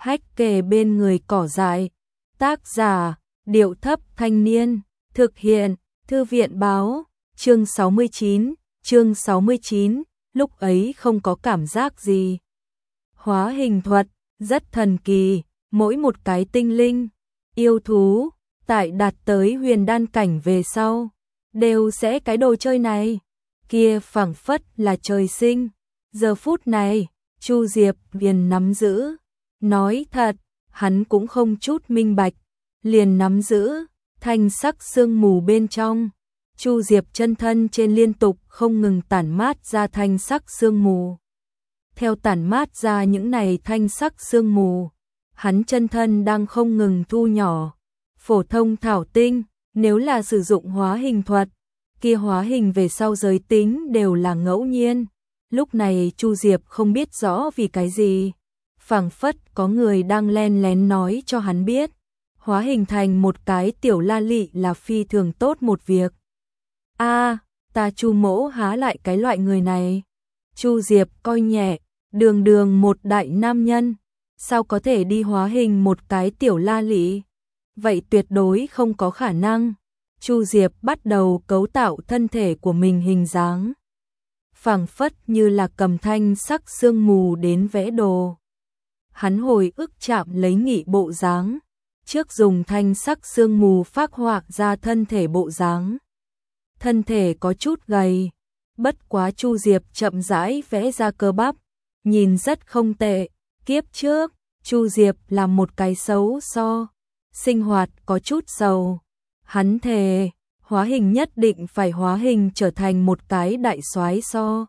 hách kề bên người cỏ dại. Tác giả, Điệu Thấp Thanh Niên, thực hiện, Thư viện báo, chương 69, lúc ấy không có cảm giác gì. Hóa hình thuật, rất thần kỳ, mỗi một cái tinh linh, yêu thú, tại đạt tới huyền đan cảnh về sau, đều sẽ cái đồ chơi này. Kia phảng phất là trời sinh. Giờ phút này, Chu Diệp liền nắm giữ. Nói thật, hắn cũng không chút minh bạch, liền nắm giữ, thanh sắc sương mù bên trong. Chu Diệp chân thân trên liên tục không ngừng tản mát ra thanh sắc sương mù. Theo tản mát ra những này thanh sắc sương mù, hắn chân thân đang không ngừng thu nhỏ. Phổ thông thảo tinh, nếu là sử dụng hóa hình thuật, kia hóa hình về sau giới tính đều là ngẫu nhiên. Lúc này Chu Diệp không biết rõ vì cái gì, phảng phất có người đang len lén nói cho hắn biết, hóa hình thành một cái tiểu la lị là phi thường tốt một việc. Ta Chu mỗ há lại cái loại người này. Chu Diệp coi nhẹ, đường đường một đại nam nhân, sao có thể đi hóa hình một cái tiểu la lị? Vậy tuyệt đối không có khả năng. Chu Diệp bắt đầu cấu tạo thân thể của mình hình dáng, phảng phất như là cầm thanh sắc sương mù đến vẽ đồ. Hắn hồi ức chạm lấy nghị bộ dáng, trước dùng thanh sắc sương mù phác họa ra thân thể bộ dáng. Thân thể có chút gầy, bất quá Chu Diệp chậm rãi vẽ ra cơ bắp, nhìn rất không tệ. Kiếp trước, Chu Diệp là một cái xấu so, sinh hoạt có chút giàu. Hắn thề, hóa hình nhất định phải hóa hình trở thành một cái đại soái so.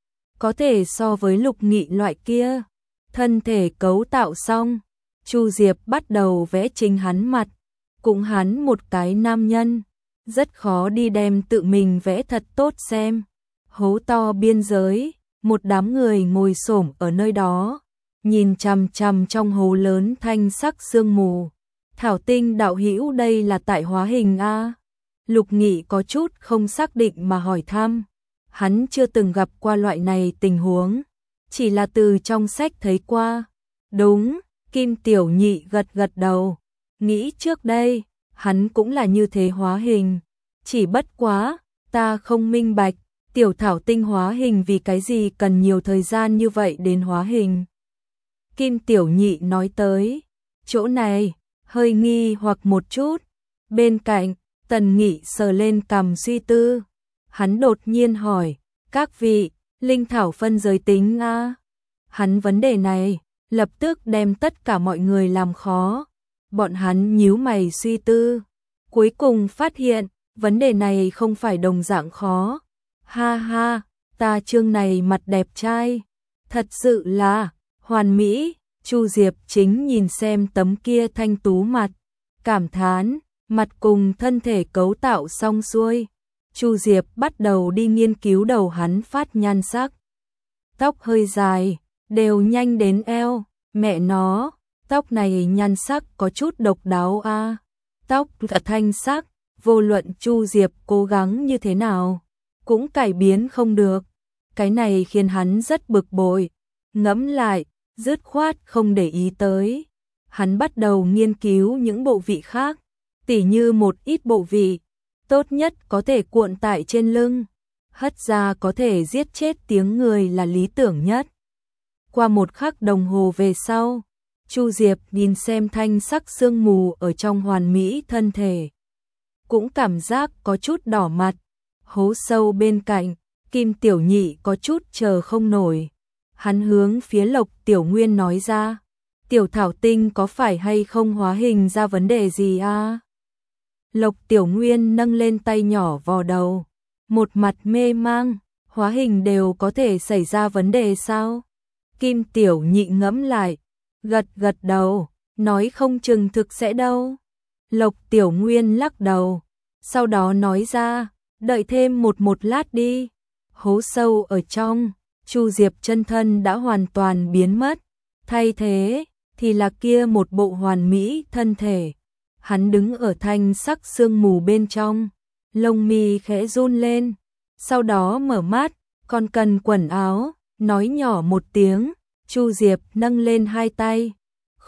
Có thể so với Lục Nghị loại kia. Thân thể cấu tạo xong, Chu Diệp bắt đầu vẽ chính hắn mặt. Cũng hắn một cái nam nhân, rất khó đi đem tự mình vẽ thật tốt xem. Hố to biên giới, một đám người ngồi xổm ở nơi đó, nhìn chằm chằm trong hố lớn thanh sắc sương mù. Thảo tinh đạo hữu, đây là tại hóa hình a? Lục Nghị có chút không xác định mà hỏi thăm. Hắn chưa từng gặp qua loại này tình huống, chỉ là từ trong sách thấy qua. Đúng, Kim Tiểu Nhị gật gật đầu, nghĩ trước đây, hắn cũng là như thế hóa hình. Chỉ bất quá, ta không minh bạch, tiểu thảo tinh hóa hình vì cái gì cần nhiều thời gian như vậy đến hóa hình. Kim Tiểu Nhị nói tới, chỗ này, hơi nghi hoặc một chút. Bên cạnh, Tần Nghị sờ lên cằm suy tư. Hắn đột nhiên hỏi, các vị, linh thảo phân giới tính a? Hắn vấn đề này, lập tức đem tất cả mọi người làm khó. Bọn hắn nhíu mày suy tư, cuối cùng phát hiện, vấn đề này không phải đồng dạng khó. Ha ha, ta chương này mặt đẹp trai, thật sự là hoàn mỹ. Chu Diệp chính nhìn xem tấm kia thanh tú mặt, cảm thán, mặt cùng thân thể cấu tạo xong xuôi. Chu Diệp bắt đầu đi nghiên cứu đầu hắn phát nhan sắc. Tóc hơi dài, đều nhanh đến eo, mẹ nó, tóc này nhan sắc có chút độc đáo a. Tóc thật thanh sắc, vô luận Chu Diệp cố gắng như thế nào, cũng cải biến không được. Cái này khiến hắn rất bực bội, ngẫm lại, dứt khoát không để ý tới. Hắn bắt đầu nghiên cứu những bộ vị khác, tỉ như một ít bộ vị, tốt nhất có thể cuộn tại trên lưng, hất ra có thể giết chết tiếng người là lý tưởng nhất. Qua một khắc đồng hồ về sau, Chu Diệp nhìn xem thanh sắc sương mù ở trong hoàn mỹ thân thể, cũng cảm giác có chút đỏ mặt. Hố sâu bên cạnh, Kim Tiểu Nhị có chút chờ không nổi. Hắn hướng phía Lộc Tiểu Nguyên nói ra, tiểu thảo tinh có phải hay không hóa hình ra vấn đề gì a? Lộc Tiểu Nguyên nâng lên tay nhỏ vò đầu, một mặt mê mang, hóa hình đều có thể xảy ra vấn đề sao? Kim Tiểu Nhị ngẫm lại, gật gật đầu, nói không chừng thực sẽ đâu. Lộc Tiểu Nguyên lắc đầu, sau đó nói ra, đợi thêm một lát đi. Hố sâu ở trong, Chu Diệp chân thân đã hoàn toàn biến mất, thay thế thì là kia một bộ hoàn mỹ thân thể. Hắn đứng ở thanh sắc sương mù bên trong, lông mi khẽ run lên, sau đó mở mắt, còn cần quần áo, nói nhỏ một tiếng. Chu Diệp nâng lên hai tay,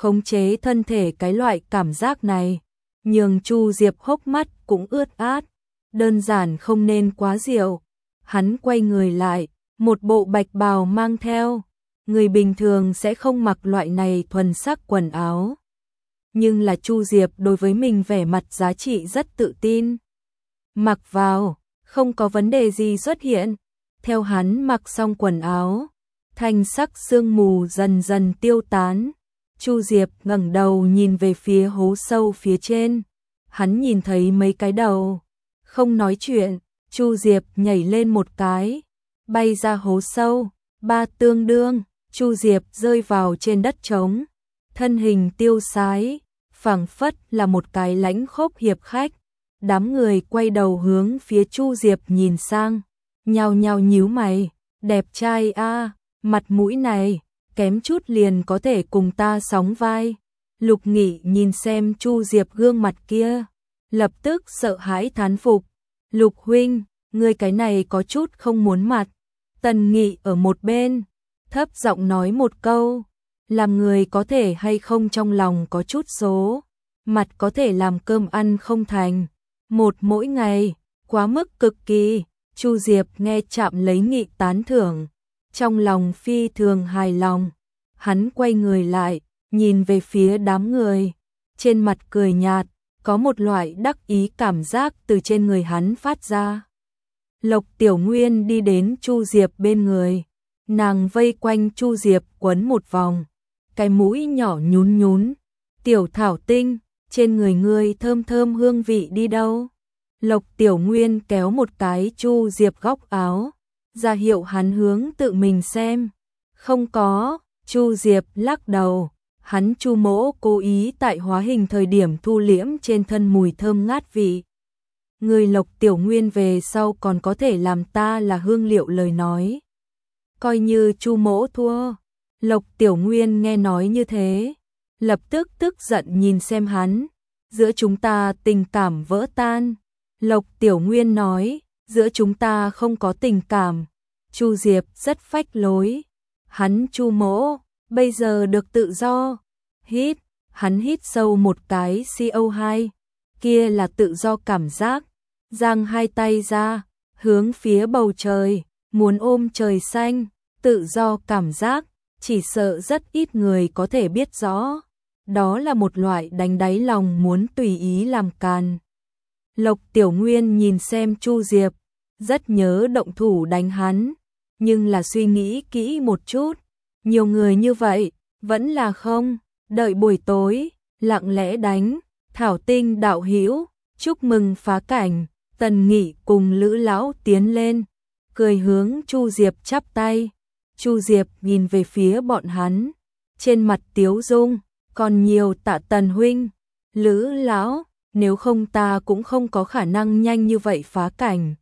khống chế thân thể cái loại cảm giác này, nhường Chu Diệp hốc mắt cũng ướt át, đơn giản không nên quá rượu. Hắn quay người lại, một bộ bạch bào mang theo, người bình thường sẽ không mặc loại này thuần sắc quần áo. Nhưng là Chu Diệp đối với mình vẻ mặt giá trị rất tự tin. Mặc vào, không có vấn đề gì xuất hiện. Theo hắn mặc xong quần áo, thanh sắc sương mù dần dần tiêu tán. Chu Diệp ngẩng đầu nhìn về phía hố sâu phía trên. Hắn nhìn thấy mấy cái đầu. Không nói chuyện, Chu Diệp nhảy lên một cái, bay ra hố sâu. Ba tương đương, Chu Diệp rơi vào trên đất trống. Thân hình tiêu sái, phảng phất là một cái lãnh khốc hiệp khách. Đám người quay đầu hướng phía Chu Diệp nhìn sang, nhao nhao nhíu mày, đẹp trai a, mặt mũi này, kém chút liền có thể cùng ta sóng vai. Lục Nghị nhìn xem Chu Diệp gương mặt kia, lập tức sợ hãi thán phục. Lục huynh, ngươi cái này có chút không muốn mặt. Tần Nghị ở một bên, thấp giọng nói một câu, làm người có thể hay không trong lòng có chút số, mặt có thể làm cơm ăn không thành. Một mỗi ngày, quá mức cực kỳ. Chu Diệp nghe chạm lấy Nghị tán thưởng, trong lòng phi thường hài lòng. Hắn quay người lại, nhìn về phía đám người, trên mặt cười nhạt, có một loại đắc ý cảm giác từ trên người hắn phát ra. Lộc Tiểu Nguyên đi đến Chu Diệp bên người, nàng vây quanh Chu Diệp quấn một vòng, cái mũi nhỏ nhún nhún. Tiểu Thảo Tinh, trên người ngươi thơm thơm hương vị đi đâu? Lộc Tiểu Nguyên kéo một cái Chu Diệp góc áo, ra hiệu hắn hướng tự mình xem. Không có, Chu Diệp lắc đầu, hắn Chu Mỗ cố ý tại hóa hình thời điểm thu liễm trên thân mùi thơm ngát vị. Người Lộc Tiểu Nguyên về sau còn có thể làm ta là hương liệu lời nói. Coi như Chu Mỗ thua. Lộc Tiểu Nguyên nghe nói như thế, lập tức tức giận nhìn xem hắn. Giữa chúng ta tình cảm vỡ tan. Lộc Tiểu Nguyên nói, giữa chúng ta không có tình cảm. Chu Diệp rất phách lối. Hắn Chu Mỗ, bây giờ được tự do. Hít, hắn hít sâu một cái CO2. Kia là tự do cảm giác. Giang hai tay ra, hướng phía bầu trời, muốn ôm trời xanh. Tự do cảm giác, chỉ sợ rất ít người có thể biết rõ. Đó là một loại đánh đáy lòng muốn tùy ý làm càn. Lộc Tiểu Nguyên nhìn xem Chu Diệp, rất nhớ động thủ đánh hắn, nhưng là suy nghĩ kỹ một chút, nhiều người như vậy, vẫn là không, đợi buổi tối, lặng lẽ đánh. Thảo Tinh đạo hữu, chúc mừng phá cảnh. Tần Nghị cùng Lữ lão tiến lên, cười hướng Chu Diệp chắp tay. Chu Diệp nhìn về phía bọn hắn, trên mặt tiếu dung, còn nhiều tạ Tần huynh. Lữ lão, nếu không ta cũng không có khả năng nhanh như vậy phá cảnh.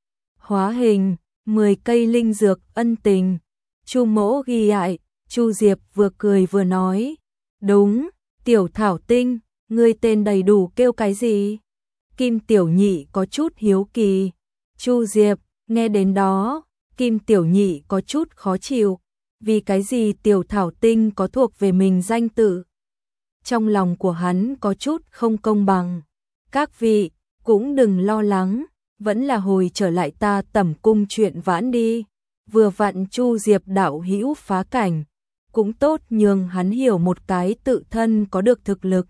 Hóa hình, 10 cây linh dược ân tình. Chu Mỗ ghi lại. Chu Diệp vừa cười vừa nói, đúng, Tiểu Thảo Tinh, ngươi tên đầy đủ kêu cái gì? Kim Tiểu Nhị có chút hiếu kỳ. Chu Diệp, nghe đến đó, Kim Tiểu Nhị có chút khó chịu, vì cái gì Tiểu Thảo Tinh có thuộc về mình danh tự? Trong lòng của hắn có chút không công bằng. Các vị, cũng đừng lo lắng, vẫn là hồi trở lại ta Tẩm Cung chuyện vãn đi. Vừa vặn Chu Diệp đạo hữu phá cảnh, cũng tốt nhường hắn hiểu một cái tự thân có được thực lực.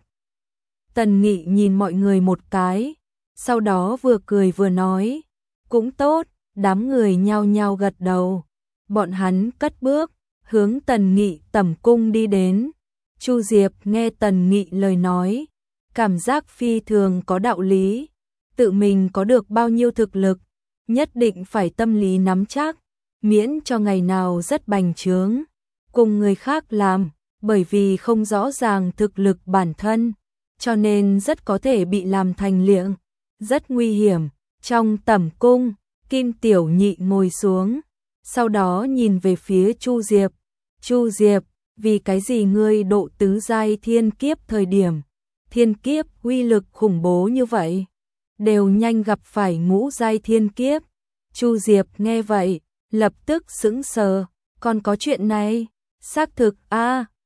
Tần Nghị nhìn mọi người một cái, sau đó vừa cười vừa nói, cũng tốt. Đám người nhao nhao gật đầu. Bọn hắn cất bước, hướng Tần Nghị Tẩm Cung đi đến. Chu Diệp nghe Tần Nghị lời nói, cảm giác phi thường có đạo lý. Tự mình có được bao nhiêu thực lực, nhất định phải tâm lý nắm chắc, miễn cho ngày nào rất bành trướng, cùng người khác làm, bởi vì không rõ ràng thực lực bản thân, cho nên rất có thể bị làm thành liệng, rất nguy hiểm. Trong Tẩm Cung, Kim Tiểu Nhị ngồi xuống, sau đó nhìn về phía Chu Diệp. Chu Diệp, vì cái gì ngươi độ tứ giai thiên kiếp thời điểm, thiên kiếp uy lực khủng bố như vậy, đều nhanh gặp phải ngũ giai thiên kiếp? Chu Diệp nghe vậy, lập tức sững sờ, còn có chuyện này? Xác thực a,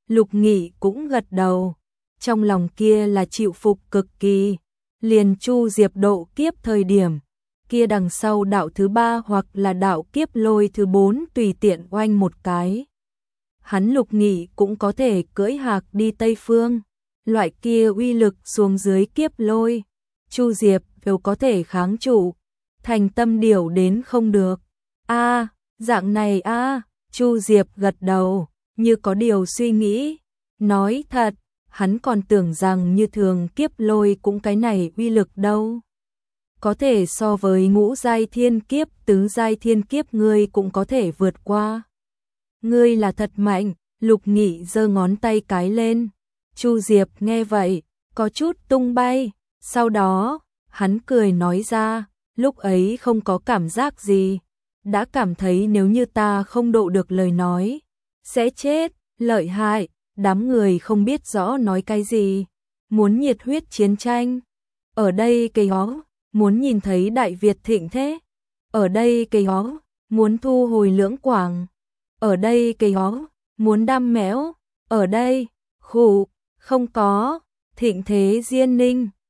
Lục Nghị cũng gật đầu, trong lòng kia là chịu phục cực kỳ, liền Chu Diệp độ kiếp thời điểm, kia đằng sau đạo thứ 3 hoặc là đạo kiếp lôi thứ 4 tùy tiện oanh một cái. Hắn Lục Nghị cũng có thể cưỡi hạc đi Tây Phương, loại kia uy lực xuống dưới kiếp lôi, Chu Diệp đều có thể kháng trụ, thành tâm điều đến không được. A, dạng này a, Chu Diệp gật đầu, như có điều suy nghĩ, nói thật, hắn còn tưởng rằng như thường kiếp lôi cũng cái này uy lực đâu. Có thể so với ngũ giai thiên kiếp, tứ giai thiên kiếp ngươi cũng có thể vượt qua. Ngươi là thật mạnh, Lục Nghị giơ ngón tay cái lên. Chu Diệp nghe vậy, có chút tung bay, sau đó, hắn cười nói ra, lúc ấy không có cảm giác gì, đã cảm thấy nếu như ta không độ được lời nói, sẽ chết, lợi hại, đám người không biết rõ nói cái gì, muốn nhiệt huyết chiến tranh, ở đây cây ó, muốn nhìn thấy Đại Việt thịnh thế, ở đây cây ó, muốn thu hồi Lưỡng Quảng, ở đây cây ó, muốn đam mẽo, ở đây, khụ, không có, thịnh thế Diên Ninh,